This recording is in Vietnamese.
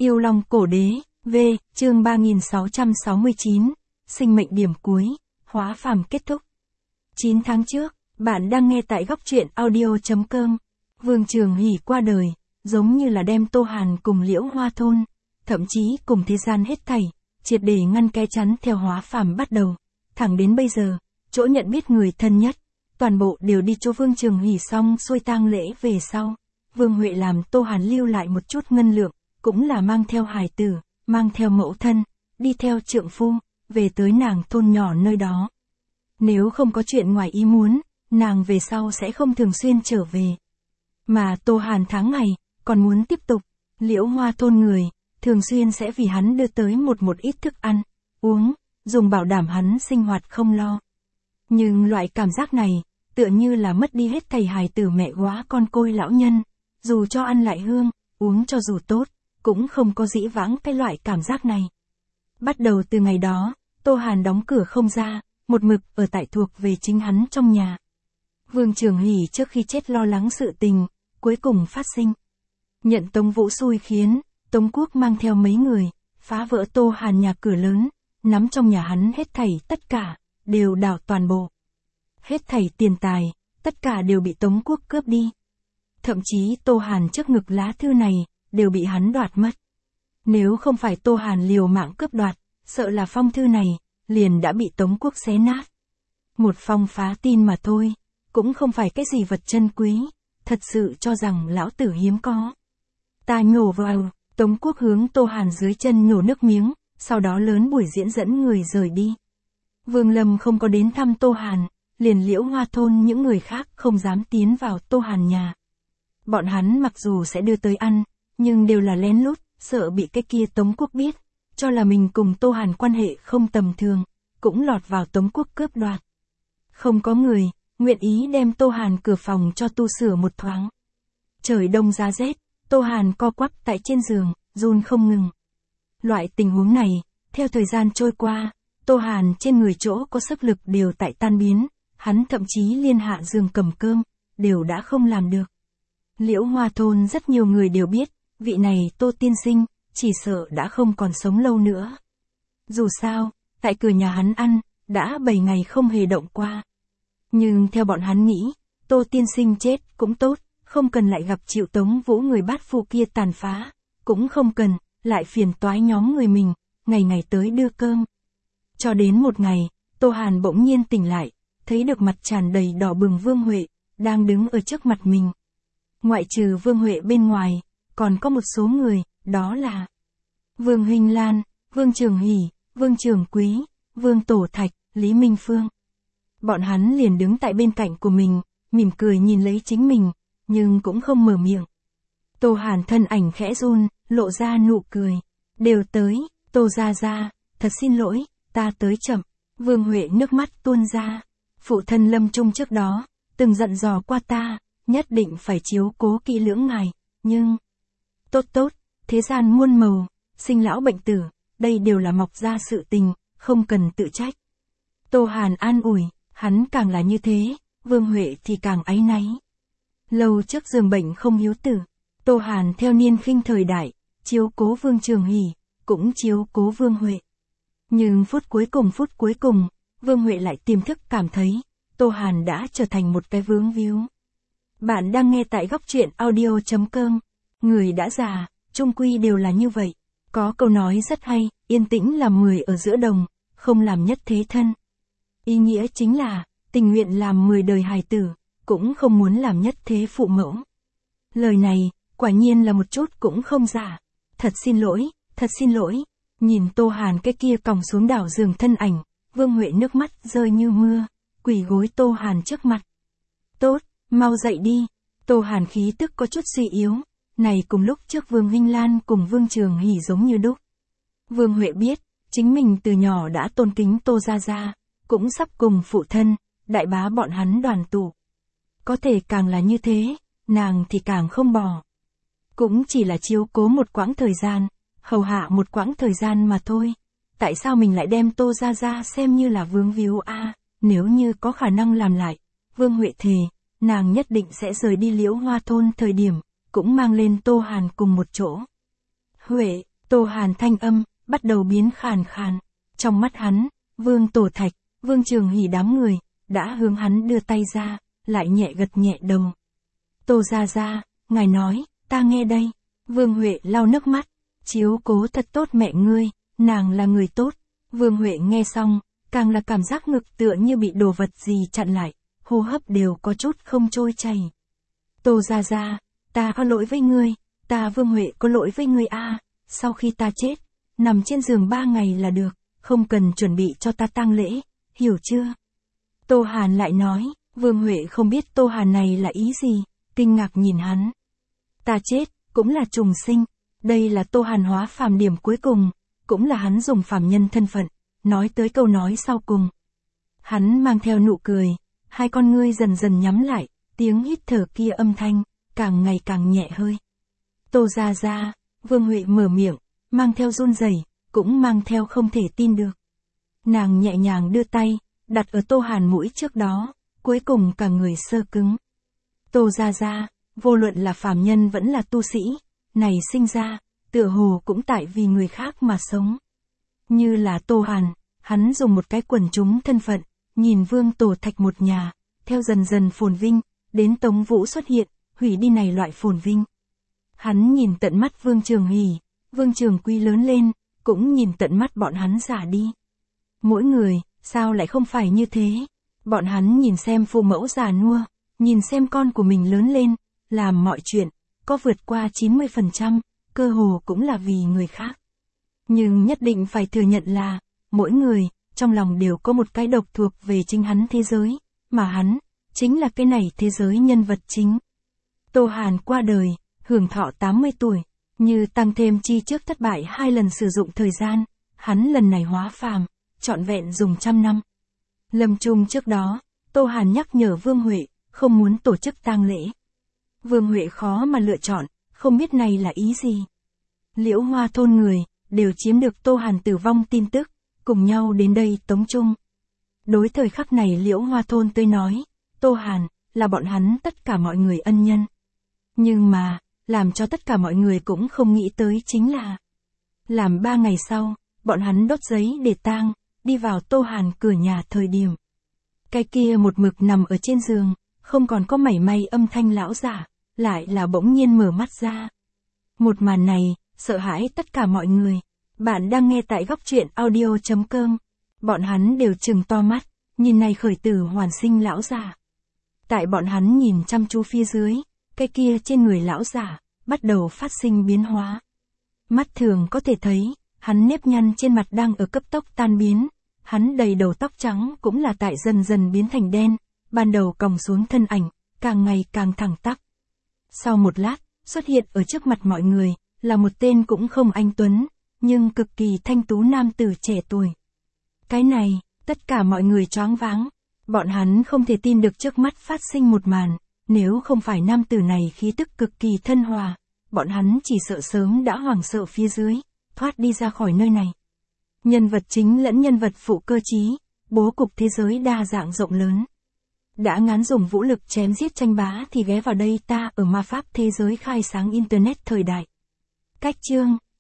Yêu Long Cổ Đế, V, chương 3669, sinh mệnh điểm cuối, hóa phàm kết thúc. 9 tháng trước, bạn đang nghe tại góc truyện audio.com. Vương Trường Hỷ qua đời, giống như là đem Tô Hàn cùng Liễu Hoa Thôn, thậm chí cùng thế gian hết thảy, triệt để ngăn cái chắn theo hóa phàm bắt đầu. Thẳng đến bây giờ, chỗ nhận biết người thân nhất, toàn bộ đều đi cho Vương Trường Hỷ xong xuôi tang lễ về sau. Vương Huệ làm Tô Hàn lưu lại một chút ngân lượng, cũng là mang theo hài tử, mang theo mẫu thân, đi theo trượng phu, về tới nàng thôn nhỏ nơi đó. Nếu không có chuyện ngoài ý muốn, nàng về sau sẽ không thường xuyên trở về. Mà Tô Hàn tháng ngày, còn muốn tiếp tục, Liễu Hoa Thôn người, thường xuyên sẽ vì hắn đưa tới một ít thức ăn, uống, dùng bảo đảm hắn sinh hoạt không lo. Nhưng loại cảm giác này, tựa như là mất đi hết thầy hài tử mẹ góa con côi lão nhân, dù cho ăn lại hương, uống cho dù tốt, cũng không có dĩ vãng cái loại cảm giác này. Bắt đầu từ ngày đó, Tô Hàn đóng cửa không ra, một mực ở tại thuộc về chính hắn trong nhà. Vương Trường Hỷ trước khi chết lo lắng sự tình, cuối cùng phát sinh. Nhận Tống Vũ xui khiến, Tống Quốc mang theo mấy người, phá vỡ Tô Hàn nhà cửa lớn, nắm trong nhà hắn hết thảy tất cả, đều đảo toàn bộ. Hết thảy tiền tài, tất cả đều bị Tống Quốc cướp đi. Thậm chí Tô Hàn trước ngực lá thư này, đều bị hắn đoạt mất. Nếu không phải Tô Hàn liều mạng cướp đoạt, sợ là phong thư này, liền đã bị Tống Quốc xé nát. Một phong phá tin mà thôi, cũng không phải cái gì vật chân quý, thật sự cho rằng lão tử hiếm có. Ta nhổ vào, Tống Quốc hướng Tô Hàn dưới chân nhổ nước miếng, sau đó lớn buổi diễn dẫn người rời đi. Vương Lâm không có đến thăm Tô Hàn, liền Liễu Hoa Thôn những người khác không dám tiến vào Tô Hàn nhà. Bọn hắn mặc dù sẽ đưa tới ăn, nhưng đều là lén lút, sợ bị cái kia Tống Quốc biết, cho là mình cùng Tô Hàn quan hệ không tầm thường, cũng lọt vào Tống Quốc cướp đoạt. Không có người, nguyện ý đem Tô Hàn cửa phòng cho tu sửa một thoáng. Trời đông giá rét, Tô Hàn co quắp tại trên giường, run không ngừng. Loại tình huống này, theo thời gian trôi qua, Tô Hàn trên người chỗ có sức lực đều tại tan biến, hắn thậm chí liên hạ giường cầm cơm, đều đã không làm được. Liễu Hoa Thôn rất nhiều người đều biết, vị này Tô tiên sinh, chỉ sợ đã không còn sống lâu nữa. Dù sao, tại cửa nhà hắn ăn, đã 7 ngày không hề động qua. Nhưng theo bọn hắn nghĩ, Tô tiên sinh chết cũng tốt, không cần lại gặp chịu Tống Vũ người bát phu kia tàn phá, cũng không cần, lại phiền toái nhóm người mình, ngày ngày tới đưa cơm. Cho đến một ngày, Tô Hàn bỗng nhiên tỉnh lại, thấy được mặt tràn đầy đỏ bừng Vương Huệ, đang đứng ở trước mặt mình. Ngoại trừ Vương Huệ bên ngoài, còn có một số người, đó là Vương Hinh Lan, Vương Trường Hỷ, Vương Trường Quý, Vương Tổ Thạch, Lý Minh Phương. Bọn hắn liền đứng tại bên cạnh của mình, mỉm cười nhìn lấy chính mình, nhưng cũng không mở miệng. Tô Hàn thân ảnh khẽ run, lộ ra nụ cười. Đều tới, Tô gia gia, thật xin lỗi, ta tới chậm. Vương Huệ nước mắt tuôn ra. Phụ thân lâm chung trước đó, từng dặn dò qua ta, nhất định phải chiếu cố kỹ lưỡng ngài, nhưng... Tốt, thế gian muôn màu, sinh lão bệnh tử, đây đều là mọc ra sự tình, không cần tự trách. Tô Hàn an ủi, hắn càng là như thế, Vương Huệ thì càng áy náy. Lâu trước giường bệnh không hiếu tử, Tô Hàn theo niên khinh thời đại, chiếu cố Vương Trường Hỷ, cũng chiếu cố Vương Huệ. Nhưng phút cuối cùng, Vương Huệ lại tiềm thức cảm thấy, Tô Hàn đã trở thành một cái vướng víu. Bạn đang nghe tại góc truyện audio.com. Người đã già, chung quy đều là như vậy. Có câu nói rất hay, yên tĩnh làm 10 ở giữa đồng, không làm nhất thế thân. Ý nghĩa chính là, tình nguyện làm 10 đời hài tử, cũng không muốn làm nhất thế phụ mẫu. Lời này, quả nhiên là một chút cũng không giả. Thật xin lỗi. Nhìn Tô Hàn cái kia còng xuống đảo giường thân ảnh, Vương Huệ nước mắt rơi như mưa, quỳ gối Tô Hàn trước mặt. Tốt, mau dậy đi. Tô Hàn khí tức có chút suy yếu. Này cùng lúc trước Vương Hinh Lan cùng Vương Trường Hỷ giống như đúc. Vương Huệ biết, chính mình từ nhỏ đã tôn kính Tô gia gia, cũng sắp cùng phụ thân, đại bá bọn hắn đoàn tụ. Có thể càng là như thế, nàng thì càng không bỏ. Cũng chỉ là chiếu cố một quãng thời gian, hầu hạ một quãng thời gian mà thôi. Tại sao mình lại đem Tô gia gia xem như là vướng víu a? Nếu như có khả năng làm lại, Vương Huệ thề, nàng nhất định sẽ rời đi Liễu Hoa Thôn thời điểm, cũng mang lên Tô Hàn cùng một chỗ. Huệ, Tô Hàn thanh âm, bắt đầu biến khàn khàn. Trong mắt hắn, Vương Tổ Thạch, Vương Trường Hỷ đám người, đã hướng hắn đưa tay ra, lại nhẹ gật nhẹ đầu. Tô gia gia, ngài nói, ta nghe đây. Vương Huệ lau nước mắt, chiếu cố thật tốt mẹ ngươi, nàng là người tốt. Vương Huệ nghe xong, càng là cảm giác ngực tựa như bị đồ vật gì chặn lại, hô hấp đều có chút không trôi chảy. Tô gia gia, ta có lỗi với ngươi, ta Vương Huệ có lỗi với ngươi a. Sau khi ta chết, nằm trên giường 3 ngày là được, không cần chuẩn bị cho ta tang lễ, hiểu chưa? Tô Hàn lại nói, Vương Huệ không biết Tô Hàn này là ý gì, kinh ngạc nhìn hắn. Ta chết, cũng là trùng sinh, đây là Tô Hàn hóa phàm điểm cuối cùng, cũng là hắn dùng phàm nhân thân phận, nói tới câu nói sau cùng. Hắn mang theo nụ cười, hai con ngươi dần dần nhắm lại, tiếng hít thở kia âm thanh, càng ngày càng nhẹ hơi. Tô gia gia, Vương Huệ mở miệng, mang theo run rẩy, cũng mang theo không thể tin được. Nàng nhẹ nhàng đưa tay, đặt ở Tô Hàn mũi trước đó, cuối cùng cả người sơ cứng. Tô gia gia, vô luận là phàm nhân vẫn là tu sĩ, này sinh ra, tựa hồ cũng tại vì người khác mà sống. Như là Tô Hàn, hắn dùng một cái quần chúng thân phận, nhìn Vương Tổ Thạch một nhà, theo dần dần phồn vinh, đến Tống Vũ xuất hiện, hủy đi này loại phồn vinh. Hắn nhìn tận mắt Vương Trường Hỷ, Vương Trường Quy lớn lên, cũng nhìn tận mắt bọn hắn già đi. Mỗi người, sao lại không phải như thế? Bọn hắn nhìn xem phụ mẫu già nua, nhìn xem con của mình lớn lên, làm mọi chuyện, có vượt qua 90%, cơ hồ cũng là vì người khác. Nhưng nhất định phải thừa nhận là, mỗi người, trong lòng đều có một cái độc thuộc về chính hắn thế giới, mà hắn, chính là cái này thế giới nhân vật chính. Tô Hàn qua đời, hưởng thọ 80 tuổi, như tăng thêm chi trước thất bại 2 lần sử dụng thời gian, hắn lần này hóa phàm, trọn vẹn dùng 100 năm. Lâm chung trước đó, Tô Hàn nhắc nhở Vương Huệ, không muốn tổ chức tang lễ. Vương Huệ khó mà lựa chọn, không biết này là ý gì. Liễu Hoa thôn người, đều chiếm được Tô Hàn tử vong tin tức, cùng nhau đến đây tống chung. Đối thời khắc này Liễu Hoa thôn tới nói, Tô Hàn, là bọn hắn tất cả mọi người ân nhân. Nhưng mà, làm cho tất cả mọi người cũng không nghĩ tới chính là, làm 3 ngày sau, bọn hắn đốt giấy để tang, đi vào Tô Hàn cửa nhà thời điểm. Cái kia một mực nằm ở trên giường, không còn có mảy may âm thanh lão giả, lại là bỗng nhiên mở mắt ra. Một màn này, sợ hãi tất cả mọi người. Bạn đang nghe tại góc truyện audio.com. Bọn hắn đều trừng to mắt, nhìn này khởi tử hoàn sinh lão giả. Tại bọn hắn nhìn chăm chú phía dưới, cái kia trên người lão giả, bắt đầu phát sinh biến hóa. Mắt thường có thể thấy, hắn nếp nhăn trên mặt đang ở cấp tốc tan biến, hắn đầy đầu tóc trắng cũng là tại dần dần biến thành đen, ban đầu còng xuống thân ảnh, càng ngày càng thẳng tắp. Sau một lát, xuất hiện ở trước mặt mọi người, là một tên cũng không anh tuấn, nhưng cực kỳ thanh tú nam tử trẻ tuổi. Cái này, tất cả mọi người choáng váng, bọn hắn không thể tin được trước mắt phát sinh một màn, nếu không phải nam tử này khí tức cực kỳ thân hòa, bọn hắn chỉ sợ sớm đã hoảng sợ phía dưới, thoát đi ra khỏi nơi này. Nhân vật chính lẫn nhân vật phụ cơ trí, bố cục thế giới đa dạng rộng lớn. Đã ngán dùng vũ lực chém giết tranh bá thì ghé vào đây ta ở ma pháp thế giới khai sáng internet thời đại. Cách chương